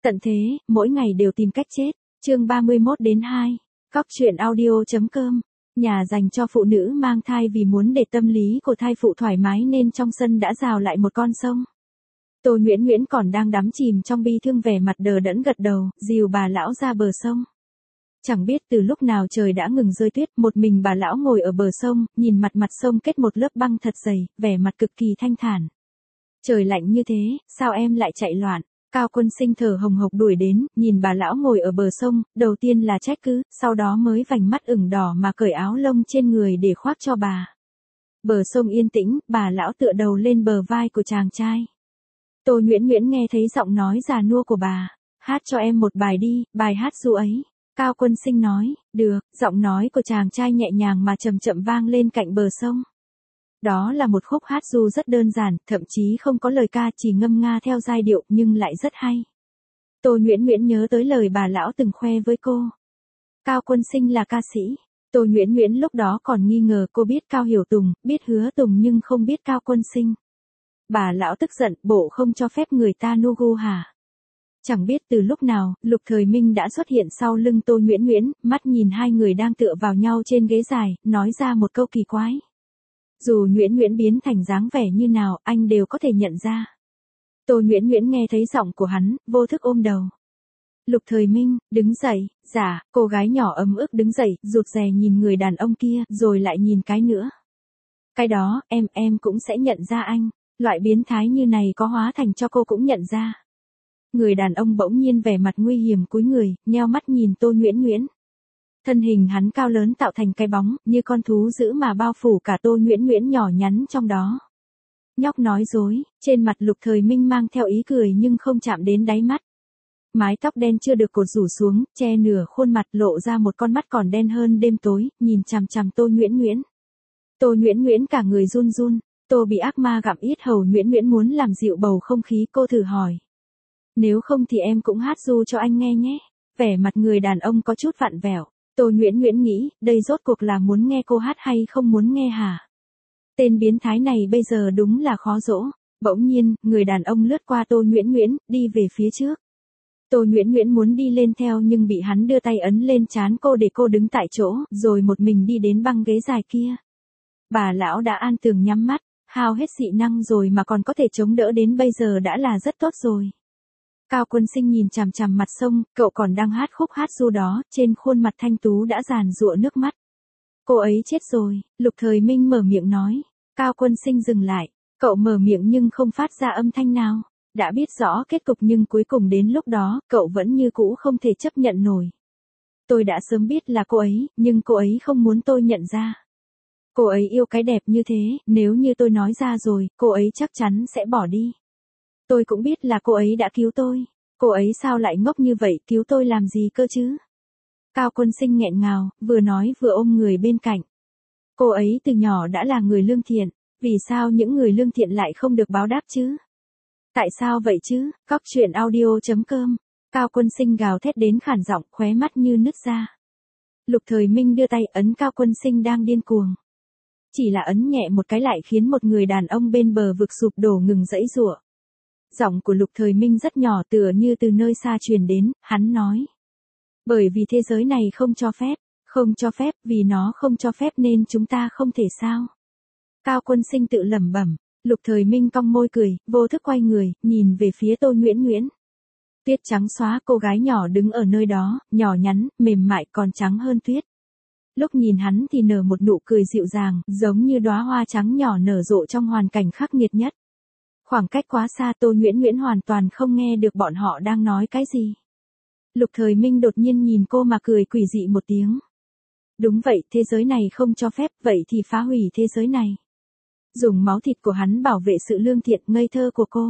Tận thế, mỗi ngày đều tìm cách chết. Chương 31-2. Cóc truyện audio.com. Nhà dành cho phụ nữ mang thai vì muốn để tâm lý của thai phụ thoải mái nên trong sân đã rào lại một con sông. Tô Nguyễn Nguyễn còn đang đắm chìm trong bi thương, vẻ mặt đờ đẫn gật đầu, dìu bà lão ra bờ sông. Chẳng biết từ lúc nào trời đã ngừng rơi tuyết, một mình bà lão ngồi ở bờ sông, nhìn mặt sông kết một lớp băng thật dày, vẻ mặt cực kỳ thanh thản. Trời lạnh như thế, sao em lại chạy loạn? Cao Quân Sinh thở hồng hộc đuổi đến, nhìn bà lão ngồi ở bờ sông, đầu tiên là trách cứ, sau đó mới vành mắt ửng đỏ mà cởi áo lông trên người để khoác cho bà. Bờ sông yên tĩnh, bà lão tựa đầu lên bờ vai của chàng trai. Tô Nguyễn Nguyễn nghe thấy giọng nói già nua của bà. Hát cho em một bài đi, bài hát ru ấy. Cao Quân Sinh nói, được, giọng nói của chàng trai nhẹ nhàng mà chậm chậm vang lên cạnh bờ sông. Đó là một khúc hát ru rất đơn giản, thậm chí không có lời ca, chỉ ngâm nga theo giai điệu nhưng lại rất hay. Tô Nguyễn Nguyễn nhớ tới lời bà lão từng khoe với cô. Cao Quân Sinh là ca sĩ. Tô Nguyễn Nguyễn lúc đó còn nghi ngờ cô biết Cao Hiểu Tùng, biết Hứa Tùng nhưng không biết Cao Quân Sinh. Bà lão tức giận, bộ không cho phép người ta nu gu hả? Chẳng biết từ lúc nào, Lục Thời Minh đã xuất hiện sau lưng Tô Nguyễn Nguyễn, mắt nhìn hai người đang tựa vào nhau trên ghế dài, nói ra một câu kỳ quái. Dù Nguyễn Nguyễn biến thành dáng vẻ như nào, anh đều có thể nhận ra. Tô Nguyễn Nguyễn nghe thấy giọng của hắn, vô thức ôm đầu. Lục Thời Minh, đứng dậy, dạ, cô gái nhỏ ấm ức đứng dậy, rụt rè nhìn người đàn ông kia, rồi lại nhìn cái nữa. Cái đó, em cũng sẽ nhận ra anh, loại biến thái như này có hóa thành cho cô cũng nhận ra. Người đàn ông bỗng nhiên vẻ mặt nguy hiểm cúi người, nheo mắt nhìn Tô Nguyễn Nguyễn. Thân hình hắn cao lớn tạo thành cái bóng, như con thú dữ mà bao phủ cả Tô Nguyễn Nguyễn nhỏ nhắn trong đó. Nhóc nói dối, trên mặt Lục Thời Minh mang theo ý cười nhưng không chạm đến đáy mắt. Mái tóc đen chưa được cột rủ xuống, che nửa khuôn mặt, lộ ra một con mắt còn đen hơn đêm tối, nhìn chằm chằm Tô Nguyễn Nguyễn. Tô Nguyễn Nguyễn cả người run run, Tô bị ác ma gặm yết hầu. Nguyễn Nguyễn muốn làm dịu bầu không khí, cô thử hỏi. Nếu không thì em cũng hát ru cho anh nghe nhé. Vẻ mặt người đàn ông có chút vặn vẹo. Tô Nguyễn Nguyễn nghĩ, đây rốt cuộc là muốn nghe cô hát hay không muốn nghe hả? Tên biến thái này bây giờ đúng là khó dỗ. Bỗng nhiên, người đàn ông lướt qua Tô Nguyễn Nguyễn, đi về phía trước. Tô Nguyễn Nguyễn muốn đi lên theo nhưng bị hắn đưa tay ấn lên trán cô để cô đứng tại chỗ, rồi một mình đi đến băng ghế dài kia. Bà lão đã an tường nhắm mắt, hao hết dị năng rồi mà còn có thể chống đỡ đến bây giờ đã là rất tốt rồi. Cao Quân Sinh nhìn chằm chằm mặt sông, cậu còn đang hát khúc hát ru đó, trên khuôn mặt thanh tú đã giàn giụa nước mắt. Cô ấy chết rồi, Lục Thời Minh mở miệng nói. Cao Quân Sinh dừng lại, cậu mở miệng nhưng không phát ra âm thanh nào. Đã biết rõ kết cục nhưng cuối cùng đến lúc đó, cậu vẫn như cũ không thể chấp nhận nổi. Tôi đã sớm biết là cô ấy, nhưng cô ấy không muốn tôi nhận ra. Cô ấy yêu cái đẹp như thế, nếu như tôi nói ra rồi, cô ấy chắc chắn sẽ bỏ đi. Tôi cũng biết là cô ấy đã cứu tôi. Cô ấy sao lại ngốc như vậy, cứu tôi làm gì cơ chứ? Cao Quân Sinh nghẹn ngào, vừa nói vừa ôm người bên cạnh. Cô ấy từ nhỏ đã là người lương thiện, vì sao những người lương thiện lại không được báo đáp chứ? Tại sao vậy chứ? Cóc truyện audio.com. Cao Quân Sinh gào thét đến khản giọng, khóe mắt như nứt ra. Lục Thời Minh đưa tay ấn Cao Quân Sinh đang điên cuồng. Chỉ là ấn nhẹ một cái lại khiến một người đàn ông bên bờ vực sụp đổ ngừng giãy giụa. Giọng của Lục Thời Minh rất nhỏ, tựa như từ nơi xa truyền đến, hắn nói. Bởi vì thế giới này không cho phép, vì nó không cho phép nên chúng ta không thể sao. Cao Quân Sinh tự lẩm bẩm. Lục Thời Minh cong môi cười, vô thức quay người, nhìn về phía Tô Nguyễn Nguyễn. Tuyết trắng xóa, cô gái nhỏ đứng ở nơi đó, nhỏ nhắn, mềm mại còn trắng hơn tuyết. Lúc nhìn hắn thì nở một nụ cười dịu dàng, giống như đóa hoa trắng nhỏ nở rộ trong hoàn cảnh khắc nghiệt nhất. Khoảng cách quá xa, Tô Nguyễn Nguyễn hoàn toàn không nghe được bọn họ đang nói cái gì. Lục Thời Minh đột nhiên nhìn cô mà cười quỷ dị một tiếng. Đúng vậy, thế giới này không cho phép, vậy thì phá hủy thế giới này. Dùng máu thịt của hắn bảo vệ sự lương thiện ngây thơ của cô.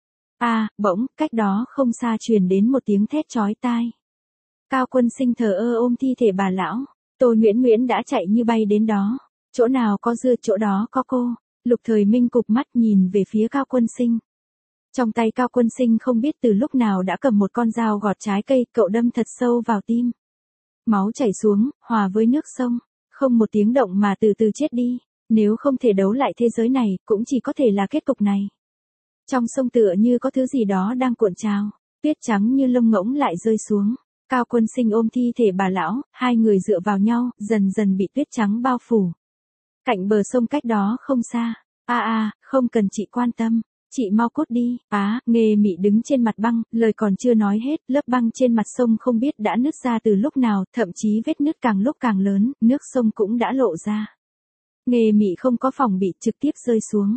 Bỗng, cách đó không xa truyền đến một tiếng thét chói tai. Cao Quân Sinh thờ ơ ôm thi thể bà lão. Tô Nguyễn Nguyễn đã chạy như bay đến đó. Chỗ nào có dưa chỗ đó có cô. Lục Thời Minh cụp mắt nhìn về phía Cao Quân Sinh. Trong tay Cao Quân Sinh không biết từ lúc nào đã cầm một con dao gọt trái cây, cậu đâm thật sâu vào tim. Máu chảy xuống, hòa với nước sông. Không một tiếng động mà từ từ chết đi. Nếu không thể đấu lại thế giới này, cũng chỉ có thể là kết cục này. Trong sông tựa như có thứ gì đó đang cuộn trào. Tuyết trắng như lông ngỗng lại rơi xuống. Cao Quân Sinh ôm thi thể bà lão, hai người dựa vào nhau, dần dần bị tuyết trắng bao phủ. Cạnh bờ sông cách đó không xa. Không cần chị quan tâm. Chị mau cút đi. Nghê Mị đứng trên mặt băng, lời còn chưa nói hết, lớp băng trên mặt sông không biết đã nứt ra từ lúc nào, thậm chí vết nứt càng lúc càng lớn, nước sông cũng đã lộ ra. Nghê Mị không có phòng bị, trực tiếp rơi xuống.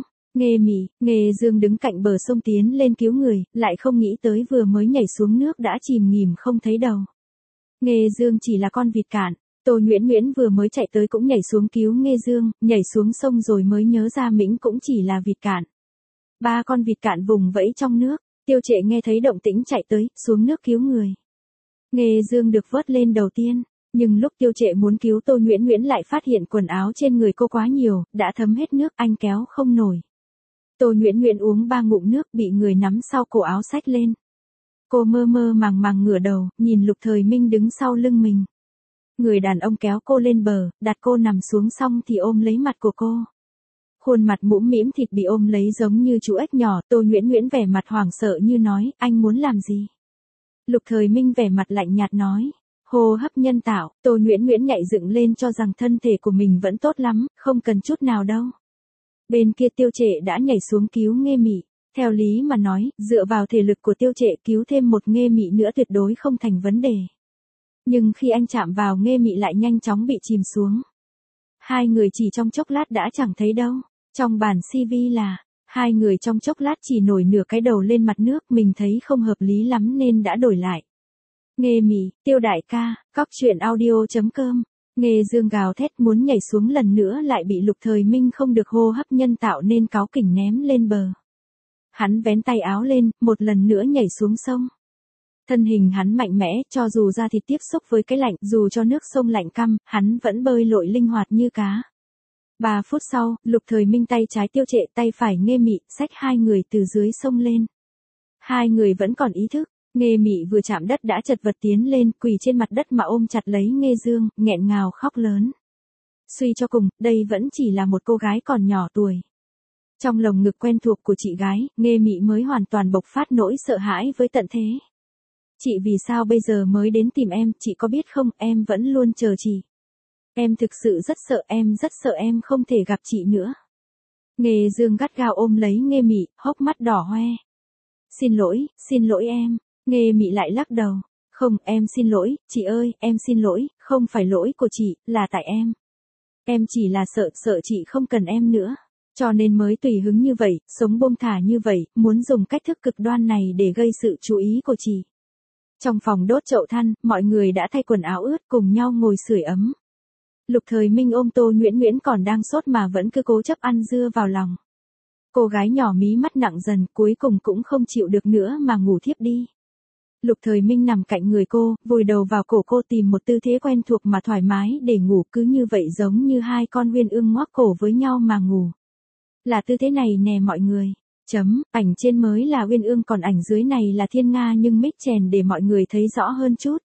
Nghê Dương đứng cạnh bờ sông tiến lên cứu người, lại không nghĩ tới vừa mới nhảy xuống nước đã chìm nghỉm không thấy đầu. Nghê Dương chỉ là con vịt cạn. Tô Nguyễn Nguyễn vừa mới chạy tới cũng nhảy xuống cứu Nghê Dương, nhảy xuống sông rồi mới nhớ ra Mĩnh cũng chỉ là vịt cạn. Ba con vịt cạn vùng vẫy trong nước, Tiêu Trệ nghe thấy động tĩnh chạy tới, xuống nước cứu người. Nghê Dương được vớt lên đầu tiên, nhưng lúc Tiêu Trệ muốn cứu Tô Nguyễn Nguyễn lại phát hiện quần áo trên người cô quá nhiều, đã thấm hết nước, anh kéo không nổi. Tô Nguyễn Nguyễn uống 3 ngụm nước bị người nắm sau cổ áo xách lên. Cô mơ mơ màng màng ngửa đầu, nhìn Lục Thời Minh đứng sau lưng mình. Người đàn ông kéo cô lên bờ, đặt cô nằm xuống xong thì ôm lấy mặt của cô. Khuôn mặt mũm mĩm thịt bị ôm lấy giống như chú ếch nhỏ, Tô Nguyễn Nguyễn vẻ mặt hoảng sợ như nói, anh muốn làm gì? Lục Thời Minh vẻ mặt lạnh nhạt nói, hô hấp nhân tạo, Tô Nguyễn Nguyễn nhảy dựng lên cho rằng thân thể của mình vẫn tốt lắm, không cần chút nào đâu. Bên kia Tiêu Trệ đã nhảy xuống cứu Nghê Mị. Theo lý mà nói, dựa vào thể lực của Tiêu Trệ cứu thêm một Nghê Mị nữa tuyệt đối không thành vấn đề. Nhưng khi anh chạm vào Nghê Mị lại nhanh chóng bị chìm xuống. Hai người chỉ trong chốc lát đã chẳng thấy đâu. Trong bản CV là, hai người trong chốc lát chỉ nổi nửa cái đầu lên mặt nước, mình thấy không hợp lý lắm nên đã đổi lại. Nghê Mị, Tiêu đại ca, coctruyện.audio.com. Nghê Dương gào thét muốn nhảy xuống lần nữa lại bị Lục Thời Minh không được hô hấp nhân tạo nên cáu kỉnh ném lên bờ. Hắn vén tay áo lên, một lần nữa nhảy xuống sông. Thân hình hắn mạnh mẽ, cho dù da thịt tiếp xúc với cái lạnh, dù cho nước sông lạnh căm, hắn vẫn bơi lội linh hoạt như cá. 3 phút sau, Lục Thời Minh tay trái Tiêu Trệ, tay phải Nghê Mị, xách hai người từ dưới sông lên. Hai người vẫn còn ý thức, Nghê Mị vừa chạm đất đã chật vật tiến lên, quỳ trên mặt đất mà ôm chặt lấy Nghê Dương, nghẹn ngào khóc lớn. Suy cho cùng, đây vẫn chỉ là một cô gái còn nhỏ tuổi. Trong lồng ngực quen thuộc của chị gái, Nghê Mị mới hoàn toàn bộc phát nỗi sợ hãi với tận thế. Chị vì sao bây giờ mới đến tìm em, chị có biết không, em vẫn luôn chờ chị. Em thực sự rất sợ em không thể gặp chị nữa. Nghê Dương gắt gao ôm lấy Nghê Mị, hốc mắt đỏ hoe. Xin lỗi em. Nghê Mị lại lắc đầu. Không, em xin lỗi, chị ơi, em xin lỗi, không phải lỗi của chị, là tại em. Em chỉ là sợ chị không cần em nữa. Cho nên mới tùy hứng như vậy, sống buông thả như vậy, muốn dùng cách thức cực đoan này để gây sự chú ý của chị. Trong phòng đốt chậu than, mọi người đã thay quần áo ướt cùng nhau ngồi sưởi ấm. Lục Thời Minh ôm Tô Nguyễn Nguyễn còn đang sốt mà vẫn cứ cố chấp ăn dưa vào lòng. Cô gái nhỏ mí mắt nặng dần, cuối cùng cũng không chịu được nữa mà ngủ thiếp đi. Lục Thời Minh nằm cạnh người cô, vùi đầu vào cổ cô tìm một tư thế quen thuộc mà thoải mái để ngủ, cứ như vậy giống như hai con uyên ương ngoác cổ với nhau mà ngủ. Là tư thế này nè mọi người. Ảnh trên mới là uyên ương còn ảnh dưới này là thiên nga nhưng mic chèn để mọi người thấy rõ hơn chút.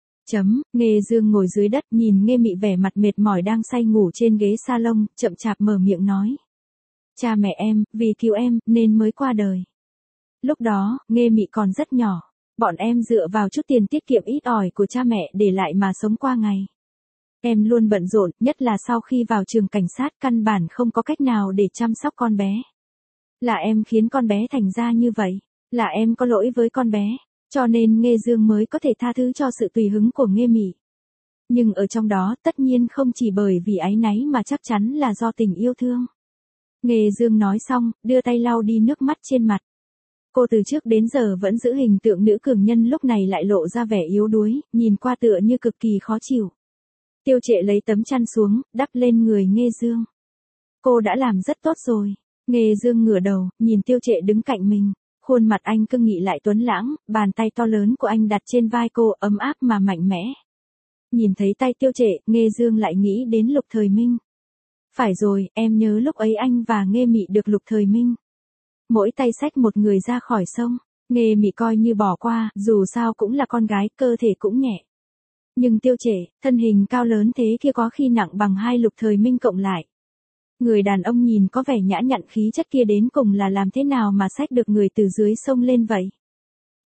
Nghê Dương ngồi dưới đất nhìn Nghê Mị vẻ mặt mệt mỏi đang say ngủ trên ghế salon, chậm chạp mở miệng nói. Cha mẹ em, vì cứu em, nên mới qua đời. Lúc đó, Nghê Mị còn rất nhỏ. Bọn em dựa vào chút tiền tiết kiệm ít ỏi của cha mẹ để lại mà sống qua ngày. Em luôn bận rộn, nhất là sau khi vào trường cảnh sát căn bản không có cách nào để chăm sóc con bé. Là em khiến con bé thành ra như vậy. Là em có lỗi với con bé. Cho nên Nghê Dương mới có thể tha thứ cho sự tùy hứng của Nghê Mị. Nhưng ở trong đó tất nhiên không chỉ bởi vì áy náy mà chắc chắn là do tình yêu thương. Nghê Dương nói xong, đưa tay lau đi nước mắt trên mặt. Cô từ trước đến giờ vẫn giữ hình tượng nữ cường nhân lúc này lại lộ ra vẻ yếu đuối, nhìn qua tựa như cực kỳ khó chịu. Tiêu Trệ lấy tấm chăn xuống, đắp lên người Nghê Dương. Cô đã làm rất tốt rồi. Nghê Dương ngửa đầu, nhìn Tiêu Trệ đứng cạnh mình. Khuôn mặt anh cương nghị lại tuấn lãng, bàn tay to lớn của anh đặt trên vai cô, ấm áp mà mạnh mẽ. Nhìn thấy tay Tiêu Trệ, Nghê Dương lại nghĩ đến Lục Thời Minh. Phải rồi, em nhớ lúc ấy anh và Nghê Mị được Lục Thời Minh mỗi tay xách một người ra khỏi sông. Nghê Mị coi như bỏ qua, dù sao cũng là con gái, cơ thể cũng nhẹ. Nhưng Tiêu Trệ, thân hình cao lớn thế kia có khi nặng bằng 2 Lục Thời Minh cộng lại. Người đàn ông nhìn có vẻ nhã nhặn khí chất kia đến cùng là làm thế nào mà xách được người từ dưới sông lên vậy?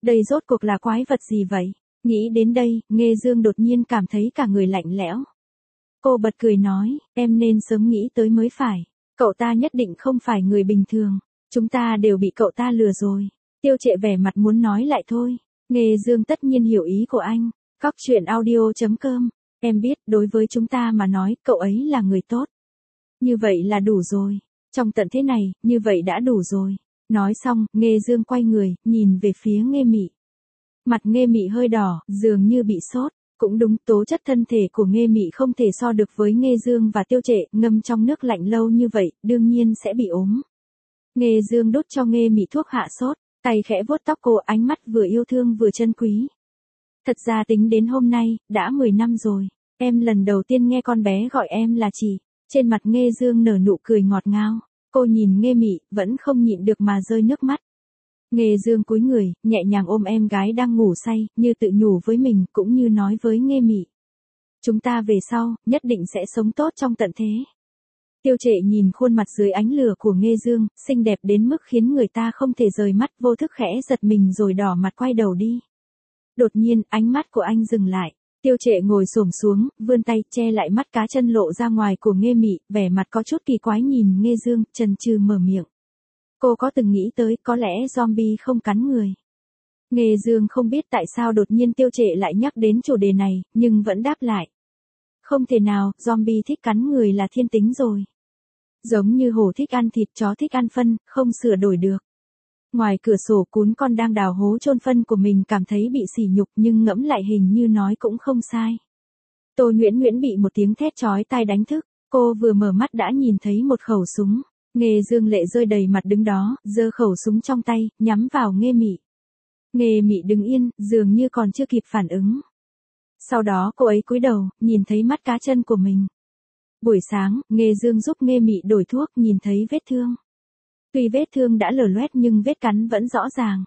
Đây rốt cuộc là quái vật gì vậy? Nghĩ đến đây, Nghê Dương đột nhiên cảm thấy cả người lạnh lẽo. Cô bật cười nói, em nên sớm nghĩ tới mới phải. Cậu ta nhất định không phải người bình thường. Chúng ta đều bị cậu ta lừa rồi. Tiêu Trệ vẻ mặt muốn nói lại thôi. Nghê Dương tất nhiên hiểu ý của anh. Cóc truyện audio.com. Em biết, đối với chúng ta mà nói, cậu ấy là người tốt. Như vậy là đủ rồi. Trong tận thế này, như vậy đã đủ rồi. Nói xong, Nghê Dương quay người, nhìn về phía Nghê Mị. Mặt Nghê Mị hơi đỏ, dường như bị sốt. Cũng đúng, tố chất thân thể của Nghê Mị không thể so được với Nghê Dương và Tiêu Trệ, ngâm trong nước lạnh lâu như vậy, đương nhiên sẽ bị ốm. Nghê Dương đút cho Nghê Mị thuốc hạ sốt, tay khẽ vuốt tóc cô, ánh mắt vừa yêu thương vừa chân quý. Thật ra tính đến hôm nay, đã 10 năm rồi, em lần đầu tiên nghe con bé gọi em là chị. Trên mặt Nghê Dương nở nụ cười ngọt ngào, cô nhìn Nghê Mị, vẫn không nhịn được mà rơi nước mắt. Nghê Dương cúi người, nhẹ nhàng ôm em gái đang ngủ say, như tự nhủ với mình, cũng như nói với Nghê Mị. Chúng ta về sau, nhất định sẽ sống tốt trong tận thế. Tiêu Trệ nhìn khuôn mặt dưới ánh lửa của Nghê Dương, xinh đẹp đến mức khiến người ta không thể rời mắt, vô thức khẽ giật mình rồi đỏ mặt quay đầu đi. Đột nhiên, ánh mắt của anh dừng lại. Tiêu Trệ ngồi xổm xuống, vươn tay che lại mắt cá chân lộ ra ngoài của Nghê Mị, vẻ mặt có chút kỳ quái nhìn Nghê Dương, chần chừ mở miệng. Cô có từng nghĩ tới có lẽ zombie không cắn người. Nghê Dương không biết tại sao đột nhiên Tiêu Trệ lại nhắc đến chủ đề này, nhưng vẫn đáp lại. Không thể nào, zombie thích cắn người là thiên tính rồi. Giống như hổ thích ăn thịt, chó thích ăn phân, không sửa đổi được. Ngoài cửa sổ cún con đang đào hố chôn phân của mình cảm thấy bị sỉ nhục nhưng ngẫm lại hình như nói cũng không sai. Tô Nguyễn Nguyễn bị một tiếng thét chói tai đánh thức, cô vừa mở mắt đã nhìn thấy một khẩu súng. Nghê Dương lệ rơi đầy mặt đứng đó, giơ khẩu súng trong tay, nhắm vào Nghê Mị. Nghê Mị đứng yên, dường như còn chưa kịp phản ứng. Sau đó cô ấy cúi đầu, nhìn thấy mắt cá chân của mình. Buổi sáng, Nghê Dương giúp Nghê Mị đổi thuốc, nhìn thấy vết thương. Tuy vết thương đã lở loét nhưng vết cắn vẫn rõ ràng.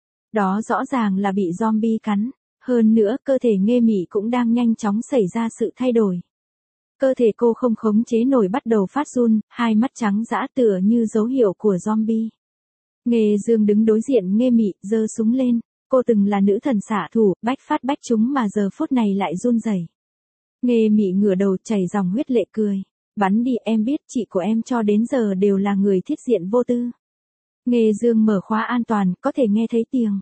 Đó rõ ràng là bị zombie cắn. Hơn nữa, cơ thể Nghê Mị cũng đang nhanh chóng xảy ra sự thay đổi. Cơ thể cô không khống chế nổi bắt đầu phát run, hai mắt trắng dã tựa như dấu hiệu của zombie. Nghê Dương đứng đối diện Nghê Mị, giơ súng lên. Cô từng là nữ thần xạ thủ, bách phát bách trúng mà giờ phút này lại run rẩy. Nghê Mị ngửa đầu chảy dòng huyết lệ cười. Bắn đi, em biết chị của em cho đến giờ đều là người thiết diện vô tư. Nghê Dương mở khóa an toàn, có thể nghe thấy tiếng.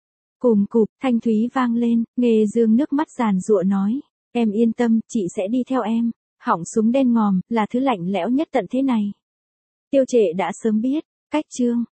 Cùm cụp, thanh thúy vang lên, Nghê Dương nước mắt giàn giụa nói. Em yên tâm, chị sẽ đi theo em. Họng súng đen ngòm, là thứ lạnh lẽo nhất tận thế này. Tiêu Trệ đã sớm biết, cách chương.